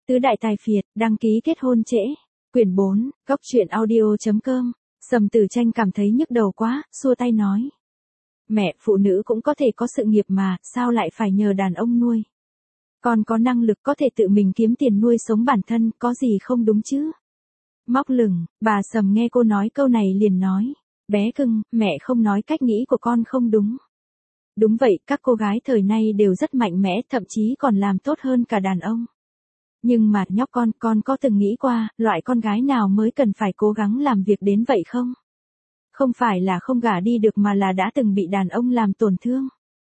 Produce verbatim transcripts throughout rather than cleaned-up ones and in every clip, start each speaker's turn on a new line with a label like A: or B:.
A: Tứ đại tài phiệt, đăng ký kết hôn trễ. Quyển bốn, góc truyện audio.com. Sầm Tử Tranh cảm thấy nhức đầu quá, xua tay nói. Mẹ, phụ nữ cũng có thể có sự nghiệp mà, sao lại phải nhờ đàn ông nuôi? Con có năng lực có thể tự mình kiếm tiền nuôi sống bản thân, có gì không đúng chứ? Móc lửng, bà Sầm nghe cô nói câu này liền nói. Bé cưng, mẹ không nói cách nghĩ của con không đúng. Đúng vậy, các cô gái thời nay đều rất mạnh mẽ, thậm chí còn làm tốt hơn cả đàn ông. Nhưng mà nhóc con, con có từng nghĩ qua, loại con gái nào mới cần phải cố gắng làm việc đến vậy không? Không phải là không gả đi được mà là đã từng bị đàn ông làm tổn thương.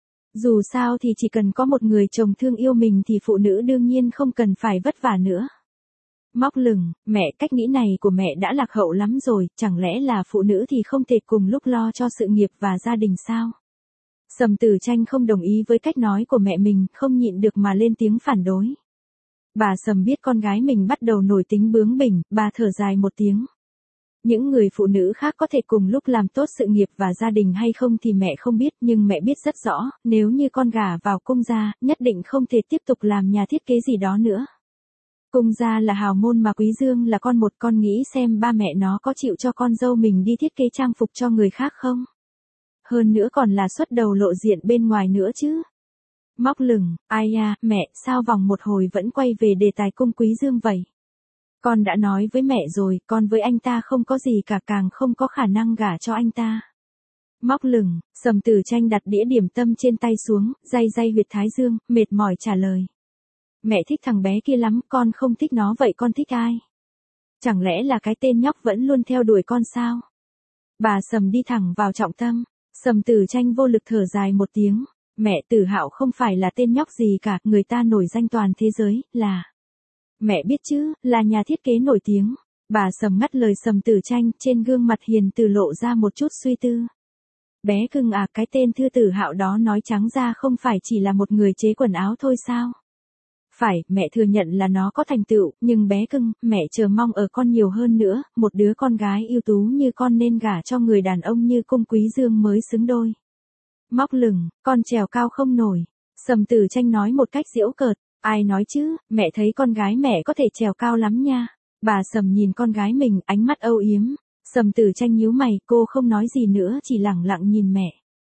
A: Dù sao thì chỉ cần có một người chồng thương yêu mình thì phụ nữ đương nhiên không cần phải vất vả nữa. Móc lửng, mẹ, cách nghĩ này của mẹ đã lạc hậu lắm rồi, chẳng lẽ là phụ nữ thì không thể cùng lúc lo cho sự nghiệp và gia đình sao? Sầm Tử Tranh không đồng ý với cách nói của mẹ mình, không nhịn được mà lên tiếng phản đối. Bà Sầm biết con gái mình bắt đầu nổi tính bướng bỉnh, bà thở dài một tiếng. Những người phụ nữ khác có thể cùng lúc làm tốt sự nghiệp và gia đình hay không thì mẹ không biết, nhưng mẹ biết rất rõ, nếu như con gả vào cung gia, nhất định không thể tiếp tục làm nhà thiết kế gì đó nữa. Cung gia là hào môn mà Quý Dương là con một, con nghĩ xem ba mẹ nó có chịu cho con dâu mình đi thiết kế trang phục cho người khác không? Hơn nữa còn là xuất đầu lộ diện bên ngoài nữa chứ. Móc lửng, ai à, mẹ, sao vòng một hồi vẫn quay về đề tài cung Quý Dương vậy? Con đã nói với mẹ rồi, con với anh ta không có gì cả, càng không có khả năng gả cho anh ta. Móc lửng, Sầm Tử Tranh đặt đĩa điểm tâm trên tay xuống, day day huyệt thái dương, mệt mỏi trả lời. Mẹ thích thằng bé kia lắm, con không thích nó, vậy con thích ai? Chẳng lẽ là cái tên nhóc vẫn luôn theo đuổi con sao? Bà Sầm đi thẳng vào trọng tâm. Sầm Tử Tranh vô lực thở dài một tiếng. Mẹ, Tử Hạo không phải là tên nhóc gì cả, người ta nổi danh toàn thế giới, là... Mẹ biết chứ, là nhà thiết kế nổi tiếng. Bà Sầm ngắt lời Sầm Tử Tranh, trên gương mặt hiền từ lộ ra một chút suy tư. Bé cưng à, cái tên Thư Tử Hạo đó nói trắng ra không phải chỉ là một người chế quần áo thôi sao? Phải, mẹ thừa nhận là nó có thành tựu, nhưng bé cưng, mẹ chờ mong ở con nhiều hơn nữa, một đứa con gái ưu tú như con nên gả cho người đàn ông như cung Quý Dương mới xứng đôi. Móc lửng, con trèo cao không nổi. Sầm Tử Tranh nói một cách giễu cợt. Ai nói chứ, mẹ thấy con gái mẹ có thể trèo cao lắm nha. Bà Sầm nhìn con gái mình, ánh mắt âu yếm. Sầm Tử Tranh nhíu mày, cô không nói gì nữa, chỉ lẳng lặng nhìn mẹ.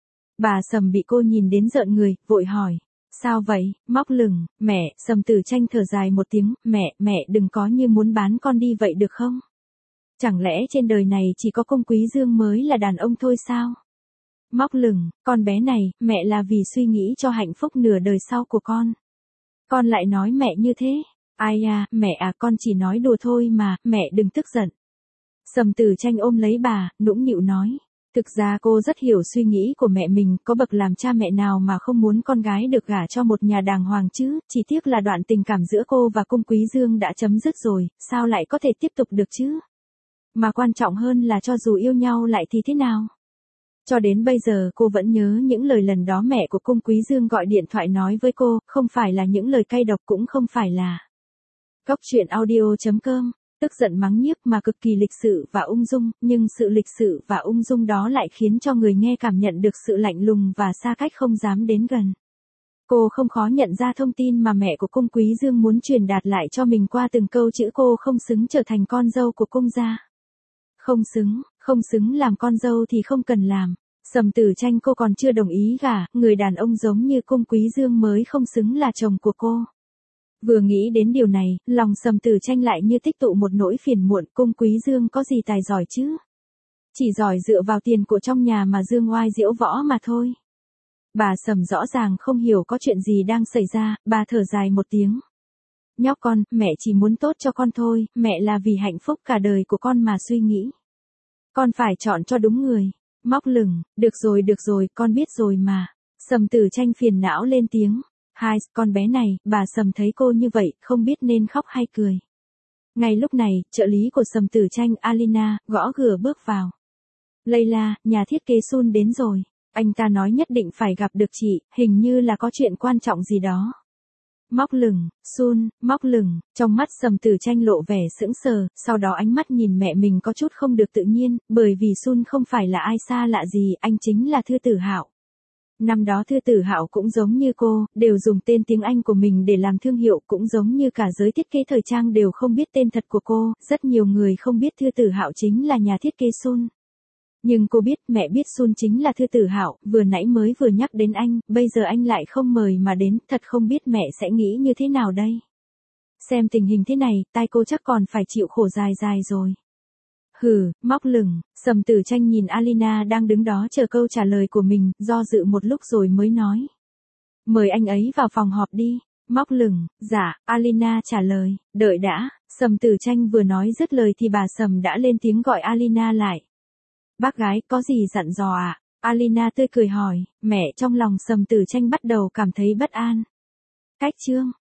A: Bà Sầm bị cô nhìn đến rợn người, vội hỏi. Sao vậy? Móc lửng, mẹ, Sầm Tử Tranh thở dài một tiếng, mẹ, mẹ đừng có như muốn bán con đi vậy được không? Chẳng lẽ trên đời này chỉ có cung Quý Dương mới là đàn ông thôi sao? Móc lửng, con bé này, mẹ là vì suy nghĩ cho hạnh phúc nửa đời sau của con. Con lại nói mẹ như thế. Ai à, mẹ à, con chỉ nói đùa thôi mà, mẹ đừng tức giận. Sầm Tử Tranh ôm lấy bà, nũng nịu nói. Thực ra cô rất hiểu suy nghĩ của mẹ mình, có bậc làm cha mẹ nào mà không muốn con gái được gả cho một nhà đàng hoàng chứ, chỉ tiếc là đoạn tình cảm giữa cô và cung Quý Dương đã chấm dứt rồi, sao lại có thể tiếp tục được chứ? Mà quan trọng hơn là cho dù yêu nhau lại thì thế nào? Cho đến bây giờ cô vẫn nhớ những lời lần đó mẹ của cung Quý Dương gọi điện thoại nói với cô, không phải là những lời cay độc, cũng không phải là góc truyện audio.com, tức giận mắng nhiếc mà cực kỳ lịch sự và ung dung, nhưng sự lịch sự và ung dung đó lại khiến cho người nghe cảm nhận được sự lạnh lùng và xa cách không dám đến gần. Cô không khó nhận ra thông tin mà mẹ của cung Quý Dương muốn truyền đạt lại cho mình qua từng câu chữ: cô không xứng trở thành con dâu của cung gia. Không xứng, không xứng làm con dâu thì không cần làm. Sầm Tử Tranh cô còn chưa đồng ý gả, người đàn ông giống như cung Quý Dương mới không xứng là chồng của cô. Vừa nghĩ đến điều này, lòng Sầm Tử Tranh lại như tích tụ một nỗi phiền muộn, cung Quý Dương có gì tài giỏi chứ? Chỉ giỏi dựa vào tiền của trong nhà mà dương oai diễu võ mà thôi. Bà Sầm rõ ràng không hiểu có chuyện gì đang xảy ra, bà thở dài một tiếng. Nhóc con, mẹ chỉ muốn tốt cho con thôi, mẹ là vì hạnh phúc cả đời của con mà suy nghĩ. Con phải chọn cho đúng người. Móc lửng, được rồi được rồi, con biết rồi mà. Sầm Tử Tranh phiền não lên tiếng. Hai, con bé này, bà Sầm thấy cô như vậy, không biết nên khóc hay cười. Ngay lúc này, trợ lý của Sầm Tử Tranh, Alina, gõ cửa bước vào. Layla, nhà thiết kế Sun đến rồi. Anh ta nói nhất định phải gặp được chị, hình như là có chuyện quan trọng gì đó. Móc lửng, Sun, móc lửng, trong mắt Sầm Tử Tranh lộ vẻ sững sờ, sau đó ánh mắt nhìn mẹ mình có chút không được tự nhiên, bởi vì Sun không phải là ai xa lạ gì, anh chính là Thư Tử Hạo. Năm đó Thư Tử Hạo cũng giống như cô, đều dùng tên tiếng Anh của mình để làm thương hiệu, cũng giống như cả giới thiết kế thời trang đều không biết tên thật của cô, rất nhiều người không biết Thư Tử Hạo chính là nhà thiết kế Sun. Nhưng cô biết, mẹ biết Sun chính là Thư Tử Hạo, vừa nãy mới vừa nhắc đến anh, bây giờ anh lại không mời mà đến, thật không biết mẹ sẽ nghĩ như thế nào đây. Xem tình hình thế này, tai cô chắc còn phải chịu khổ dài dài rồi. Hừ, móc lửng, Sầm Tử Tranh nhìn Alina đang đứng đó chờ câu trả lời của mình, do dự một lúc rồi mới nói. Mời anh ấy vào phòng họp đi. Móc lửng, dạ, Alina trả lời, đợi đã, Sầm Tử Tranh vừa nói dứt lời thì bà Sầm đã lên tiếng gọi Alina lại. Bác gái, có gì dặn dò ạ? À? Alina tươi cười hỏi, mẹ trong lòng Sầm Tử Tranh bắt đầu cảm thấy bất an. Cách chương